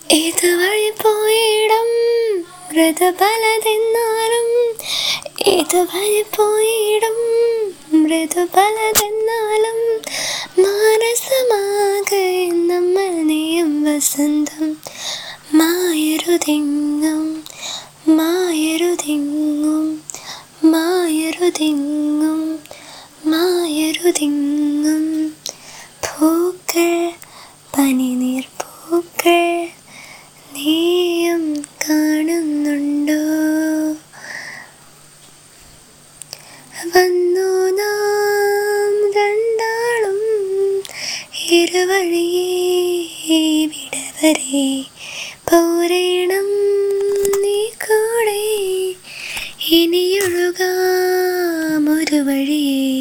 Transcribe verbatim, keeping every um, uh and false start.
ഇതുവഴി പോയിടം മൃദുപലതെന്നാലും, ഇതുവഴി പോയിടം മൃദുപലതെന്നാലും, മാനസമാകെ നമ്മൾ നെയ്യും വസന്തം. മായരുതെങ്ങും മായരുതെങ്ങും മായരുതെങ്ങും മായരുതെങ്ങും. പൂക്കൾ പനിനീർ പൂക്കൾ നീയും കാണുന്നുണ്ടോ? വന്നു നാം രണ്ടാളും ഇരുവഴിയേ വിടവരെ പോരേ